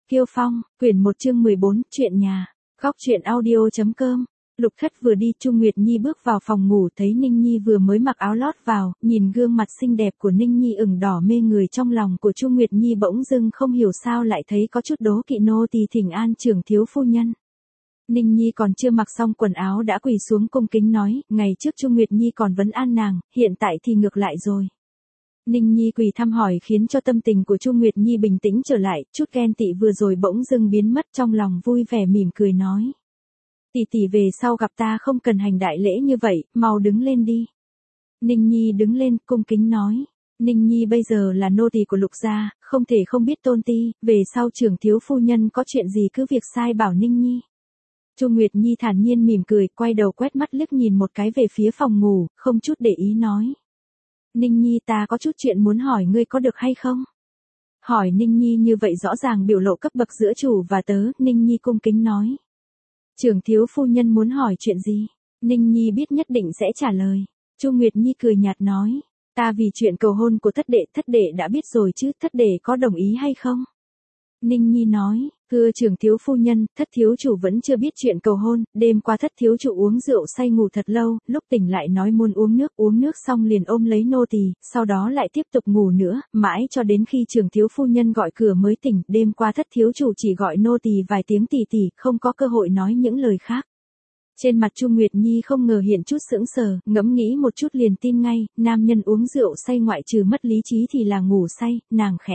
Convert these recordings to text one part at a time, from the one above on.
Kiêu Phong, quyển 1 chương 14, chuyện nhà. Góc truyện audio.com. Lục Thất vừa đi, Chu Nguyệt Nhi bước vào phòng ngủ, thấy Ninh Nhi vừa mới mặc áo lót vào, nhìn gương mặt xinh đẹp của Ninh Nhi ửng đỏ mê người, trong lòng của Chu Nguyệt Nhi bỗng dưng không hiểu sao lại thấy có chút đố kỵ. Nô tỳ thỉnh an trưởng thiếu phu nhân. Ninh Nhi còn chưa mặc xong quần áo đã quỳ xuống cung kính nói, ngày trước Chu Nguyệt Nhi còn vấn an nàng, hiện tại thì ngược lại rồi. Ninh Nhi quỳ thăm hỏi khiến cho tâm tình của Chu Nguyệt Nhi bình tĩnh trở lại, chút ghen tị vừa rồi bỗng dưng biến mất, trong lòng vui vẻ mỉm cười nói. Tỷ tỷ về sau gặp ta không cần hành đại lễ như vậy, mau đứng lên đi. Ninh Nhi đứng lên, cung kính nói. Ninh Nhi bây giờ là nô tỳ của Lục gia, không thể không biết tôn ti, về sau trưởng thiếu phu nhân có chuyện gì cứ việc sai bảo Ninh Nhi. Chu Nguyệt Nhi thản nhiên mỉm cười, quay đầu quét mắt liếc nhìn một cái về phía phòng ngủ, không chút để ý nói. Ninh Nhi, ta có chút chuyện muốn hỏi ngươi, có được hay không? Hỏi Ninh Nhi như vậy rõ ràng biểu lộ cấp bậc giữa chủ và tớ. Ninh Nhi cung kính nói. Trưởng thiếu phu nhân muốn hỏi chuyện gì? Ninh Nhi biết nhất định sẽ trả lời. Chu Nguyệt Nhi cười nhạt nói. Ta vì chuyện cầu hôn của thất đệ đã biết rồi chứ, thất đệ có đồng ý hay không? Ninh Nhi nói, thưa trưởng thiếu phu nhân, thất thiếu chủ vẫn chưa biết chuyện cầu hôn, đêm qua thất thiếu chủ uống rượu say ngủ thật lâu, lúc tỉnh lại nói muốn uống nước xong liền ôm lấy nô tỳ, sau đó lại tiếp tục ngủ nữa, mãi cho đến khi trưởng thiếu phu nhân gọi cửa mới tỉnh, đêm qua thất thiếu chủ chỉ gọi nô tỳ vài tiếng tỷ tỷ, không có cơ hội nói những lời khác. Trên mặt Chu Nguyệt Nhi không ngờ hiện chút sững sờ, ngẫm nghĩ một chút liền tin ngay, nam nhân uống rượu say ngoại trừ mất lý trí thì là ngủ say, nàng khẽ.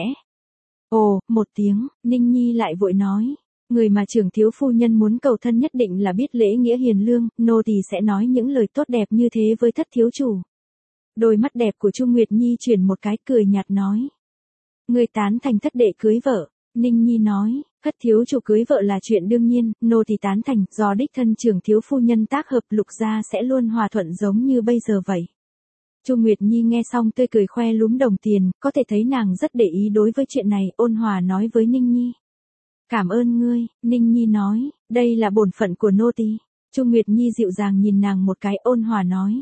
Ồ, một tiếng, Ninh Nhi lại vội nói, người mà trưởng thiếu phu nhân muốn cầu thân nhất định là biết lễ nghĩa hiền lương, nô tỳ sẽ nói những lời tốt đẹp như thế với thất thiếu chủ. Đôi mắt đẹp của Chu Nguyệt Nhi chuyển một cái, cười nhạt nói. Người tán thành thất đệ cưới vợ. Ninh Nhi nói, thất thiếu chủ cưới vợ là chuyện đương nhiên, nô tỳ tán thành, do đích thân trưởng thiếu phu nhân tác hợp, Lục gia sẽ luôn hòa thuận giống như bây giờ vậy. Chu Nguyệt Nhi nghe xong tươi cười khoe lúm đồng tiền, có thể thấy nàng rất để ý đối với chuyện này, ôn hòa nói với Ninh Nhi. Cảm ơn ngươi, Ninh Nhi nói, đây là bổn phận của nô tỳ. Chu Nguyệt Nhi dịu dàng nhìn nàng một cái, ôn hòa nói.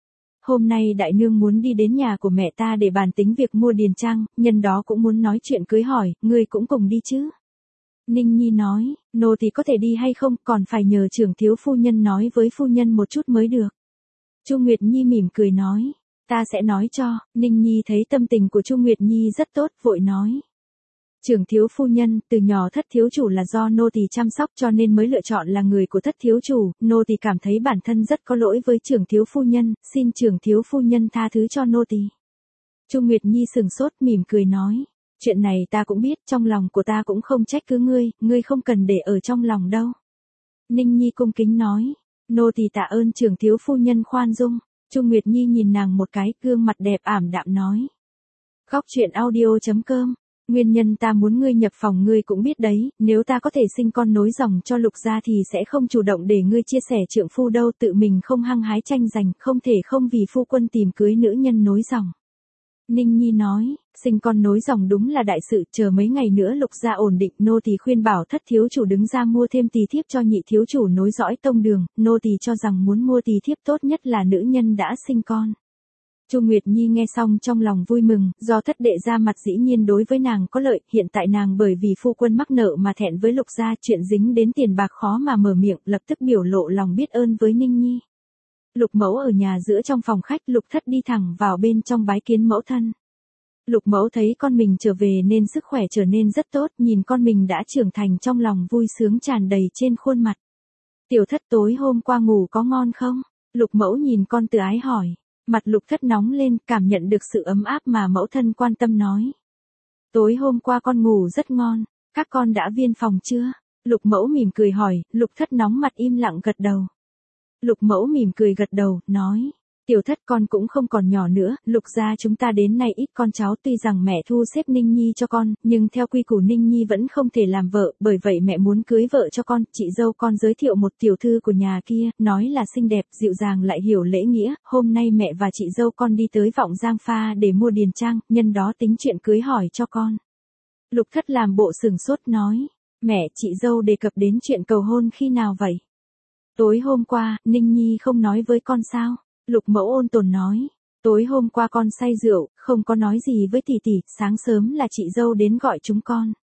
Hôm nay đại nương muốn đi đến nhà của mẹ ta để bàn tính việc mua điền trang, nhân đó cũng muốn nói chuyện cưới hỏi, ngươi cũng cùng đi chứ. Ninh Nhi nói, nô tỳ có thể đi hay không, còn phải nhờ trưởng thiếu phu nhân nói với phu nhân một chút mới được. Chu Nguyệt Nhi mỉm cười nói. Ta sẽ nói cho. Ninh Nhi thấy tâm tình của Chu Nguyệt Nhi rất tốt, vội nói. Trưởng thiếu phu nhân, từ nhỏ thất thiếu chủ là do nô tỳ chăm sóc cho nên mới lựa chọn là người của thất thiếu chủ, nô tỳ cảm thấy bản thân rất có lỗi với trưởng thiếu phu nhân, xin trưởng thiếu phu nhân tha thứ cho nô tỳ. Chu Nguyệt Nhi sừng sốt mỉm cười nói. Chuyện này ta cũng biết, trong lòng của ta cũng không trách cứ ngươi không cần để ở trong lòng đâu. Ninh Nhi cung kính nói. Nô tỳ tạ ơn trưởng thiếu phu nhân khoan dung. Chu Nguyệt Nhi nhìn nàng một cái, gương mặt đẹp ảm đạm nói. Góc truyện audio.com. Nguyên nhân ta muốn ngươi nhập phòng ngươi cũng biết đấy, nếu ta có thể sinh con nối dòng cho Lục gia thì sẽ không chủ động để ngươi chia sẻ trượng phu đâu, tự mình không hăng hái tranh giành, không thể không vì phu quân tìm cưới nữ nhân nối dòng. Ninh Nhi nói, sinh con nối dòng đúng là đại sự, chờ mấy ngày nữa Lục gia ổn định, nô tỳ khuyên bảo thất thiếu chủ đứng ra mua thêm tỳ thiếp cho nhị thiếu chủ nối dõi tông đường, nô tỳ cho rằng muốn mua tỳ thiếp tốt nhất là nữ nhân đã sinh con. Chu Nguyệt Nhi nghe xong trong lòng vui mừng, do thất đệ ra mặt dĩ nhiên đối với nàng có lợi, hiện tại nàng bởi vì phu quân mắc nợ mà thẹn với Lục gia, chuyện dính đến tiền bạc khó mà mở miệng, lập tức biểu lộ lòng biết ơn với Ninh Nhi. Lục mẫu ở nhà giữa trong phòng khách, Lục thất đi thẳng vào bên trong bái kiến mẫu thân. Lục mẫu thấy con mình trở về nên sức khỏe trở nên rất tốt, nhìn con mình đã trưởng thành trong lòng vui sướng tràn đầy trên khuôn mặt. Tiểu thất tối hôm qua ngủ có ngon không? Lục mẫu nhìn con từ ái hỏi. Mặt Lục thất nóng lên, cảm nhận được sự ấm áp mà mẫu thân quan tâm nói. Tối hôm qua con ngủ rất ngon, các con đã viên phòng chưa? Lục mẫu mỉm cười hỏi, Lục thất nóng mặt im lặng gật đầu. Lục mẫu mỉm cười gật đầu, nói. Tiểu thất con cũng không còn nhỏ nữa, Lục gia chúng ta đến nay ít con cháu, tuy rằng mẹ thu xếp Ninh Nhi cho con, nhưng theo quy củ Ninh Nhi vẫn không thể làm vợ, bởi vậy mẹ muốn cưới vợ cho con, chị dâu con giới thiệu một tiểu thư của nhà kia, nói là xinh đẹp, dịu dàng lại hiểu lễ nghĩa, hôm nay mẹ và chị dâu con đi tới Vọng Giang Pha để mua điền trang, nhân đó tính chuyện cưới hỏi cho con. Lục thất làm bộ sừng sốt nói, mẹ chị dâu đề cập đến chuyện cầu hôn khi nào vậy? Tối hôm qua, Ninh Nhi không nói với con sao? Lục mẫu ôn tồn nói, tối hôm qua con say rượu, không có nói gì với tỷ tỷ, sáng sớm là chị dâu đến gọi chúng con.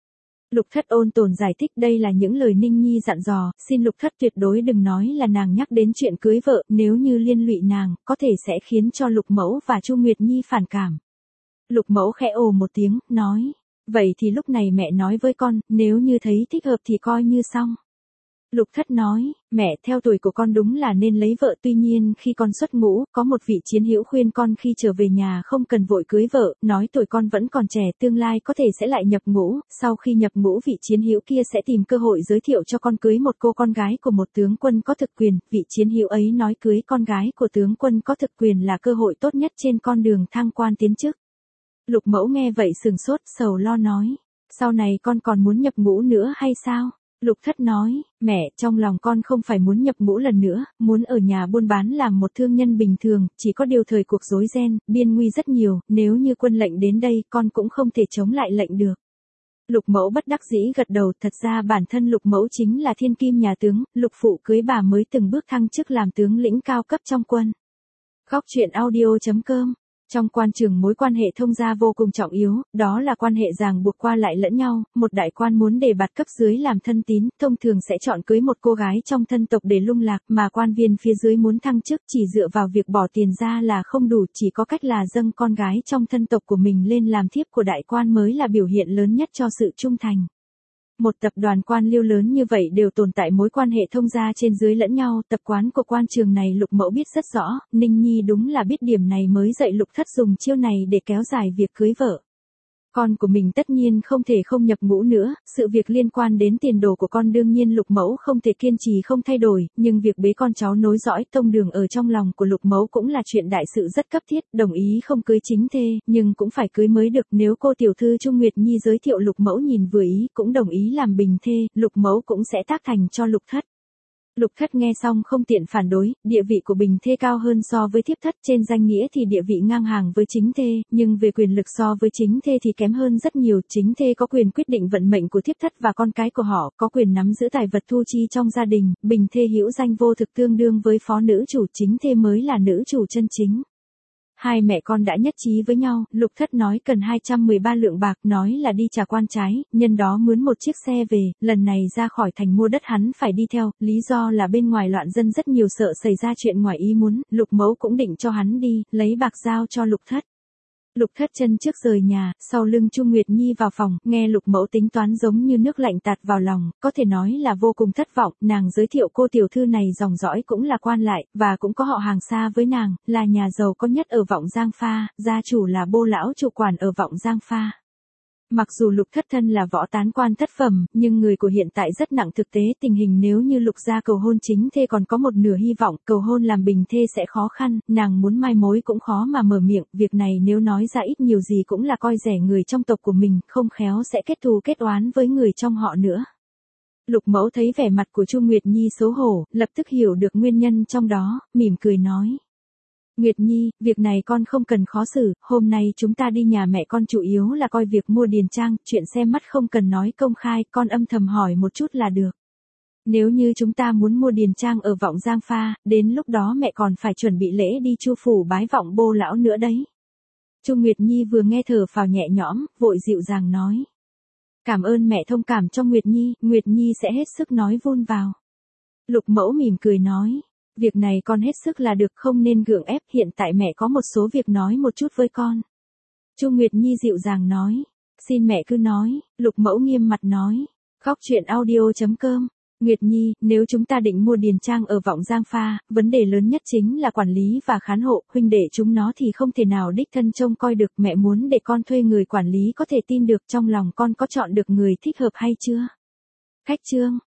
Lục Thất ôn tồn giải thích đây là những lời Ninh Nhi dặn dò, xin Lục Thất tuyệt đối đừng nói là nàng nhắc đến chuyện cưới vợ, nếu như liên lụy nàng, có thể sẽ khiến cho Lục Mẫu và Chu Nguyệt Nhi phản cảm. Lục Mẫu khẽ ồ một tiếng, nói, vậy thì lúc này mẹ nói với con, nếu như thấy thích hợp thì coi như xong. Lục Thất nói, mẹ theo tuổi của con đúng là nên lấy vợ, tuy nhiên khi con xuất ngũ, có một vị chiến hữu khuyên con khi trở về nhà không cần vội cưới vợ, nói tuổi con vẫn còn trẻ, tương lai có thể sẽ lại nhập ngũ, sau khi nhập ngũ vị chiến hữu kia sẽ tìm cơ hội giới thiệu cho con cưới một cô con gái của một tướng quân có thực quyền, vị chiến hữu ấy nói cưới con gái của tướng quân có thực quyền là cơ hội tốt nhất trên con đường thăng quan tiến chức. Lục Mẫu nghe vậy sừng sốt, sầu lo nói, sau này con còn muốn nhập ngũ nữa hay sao? Lục Thất nói, mẹ, trong lòng con không phải muốn nhập ngũ lần nữa, muốn ở nhà buôn bán làm một thương nhân bình thường, chỉ có điều thời cuộc rối ren, biên nguy rất nhiều, nếu như quân lệnh đến đây con cũng không thể chống lại lệnh được. Lục Mẫu bất đắc dĩ gật đầu, thật ra bản thân Lục Mẫu chính là thiên kim nhà tướng, Lục phụ cưới bà mới từng bước thăng chức làm tướng lĩnh cao cấp trong quân. Góc truyện audio.com. Trong quan trường mối quan hệ thông gia vô cùng trọng yếu, đó là quan hệ ràng buộc qua lại lẫn nhau, một đại quan muốn đề bạt cấp dưới làm thân tín, thông thường sẽ chọn cưới một cô gái trong thân tộc để lung lạc, mà quan viên phía dưới muốn thăng chức chỉ dựa vào việc bỏ tiền ra là không đủ, chỉ có cách là dâng con gái trong thân tộc của mình lên làm thiếp của đại quan mới là biểu hiện lớn nhất cho sự trung thành. Một tập đoàn quan liêu lớn như vậy đều tồn tại mối quan hệ thông gia trên dưới lẫn nhau, tập quán của quan trường này Lục Mẫu biết rất rõ, Ninh Nhi đúng là biết điểm này mới dạy Lục Thất dùng chiêu này để kéo dài việc cưới vợ. Con của mình tất nhiên không thể không nhập ngũ nữa, sự việc liên quan đến tiền đồ của con đương nhiên Lục Mẫu không thể kiên trì không thay đổi, nhưng việc bế con cháu nối dõi tông đường ở trong lòng của Lục Mẫu cũng là chuyện đại sự rất cấp thiết, đồng ý không cưới chính thê, nhưng cũng phải cưới mới được, nếu cô tiểu thư Chu Nguyệt Nhi giới thiệu Lục Mẫu nhìn vừa ý, cũng đồng ý làm bình thê, Lục Mẫu cũng sẽ tác thành cho Lục Thất. Lục Thất nghe xong không tiện phản đối, địa vị của bình thê cao hơn so với thiếp thất, trên danh nghĩa thì địa vị ngang hàng với chính thê, nhưng về quyền lực so với chính thê thì kém hơn rất nhiều, chính thê có quyền quyết định vận mệnh của thiếp thất và con cái của họ, có quyền nắm giữ tài vật thu chi trong gia đình, bình thê hữu danh vô thực tương đương với phó nữ chủ, chính thê mới là nữ chủ chân chính. Hai mẹ con đã nhất trí với nhau, Lục Thất nói cần 213 lượng bạc, nói là đi trả quan trái, nhân đó mướn một chiếc xe về, lần này ra khỏi thành mua đất hắn phải đi theo, lý do là bên ngoài loạn dân rất nhiều sợ xảy ra chuyện ngoài ý muốn, Lục Mẫu cũng định cho hắn đi, lấy bạc giao cho Lục Thất. Lục Thất chân trước rời nhà, sau lưng Chu Nguyệt Nhi vào phòng, nghe Lục Mẫu tính toán giống như nước lạnh tạt vào lòng, có thể nói là vô cùng thất vọng, nàng giới thiệu cô tiểu thư này dòng dõi cũng là quan lại, và cũng có họ hàng xa với nàng, là nhà giàu có nhất ở Vọng Giang Pha, gia chủ là Bô lão chủ quản ở Vọng Giang Pha. Mặc dù Lục Thất thân là võ tán quan thất phẩm, nhưng người của hiện tại rất nặng thực tế, tình hình nếu như Lục gia cầu hôn chính thê còn có một nửa hy vọng, cầu hôn làm bình thê sẽ khó khăn, nàng muốn mai mối cũng khó mà mở miệng, việc này nếu nói ra ít nhiều gì cũng là coi rẻ người trong tộc của mình, không khéo sẽ kết thù kết oán với người trong họ nữa. Lục Mẫu thấy vẻ mặt của Chu Nguyệt Nhi xấu hổ, lập tức hiểu được nguyên nhân trong đó, mỉm cười nói. Nguyệt Nhi, việc này con không cần khó xử, hôm nay chúng ta đi nhà mẹ con chủ yếu là coi việc mua điền trang, chuyện xem mắt không cần nói công khai, con âm thầm hỏi một chút là được. Nếu như chúng ta muốn mua điền trang ở Vọng Giang Pha, đến lúc đó mẹ còn phải chuẩn bị lễ đi Chu phủ bái vọng Bô lão nữa đấy. Chu Nguyệt Nhi vừa nghe thở phào nhẹ nhõm, vội dịu dàng nói. Cảm ơn mẹ thông cảm cho Nguyệt Nhi sẽ hết sức nói vun vào. Lục Mẫu mỉm cười nói. Việc này con hết sức là được, không nên gượng ép, hiện tại mẹ có một số việc nói một chút với con. Chu Nguyệt Nhi dịu dàng nói. Xin mẹ cứ nói, Lục Mẫu nghiêm mặt nói. Góc truyện audio.com. Nguyệt Nhi, nếu chúng ta định mua điền trang ở Vọng Giang Pha, vấn đề lớn nhất chính là quản lý và khán hộ, huynh đệ chúng nó thì không thể nào đích thân trông coi được, mẹ muốn để con thuê người quản lý có thể tin được, trong lòng con có chọn được người thích hợp hay chưa? Khách trương.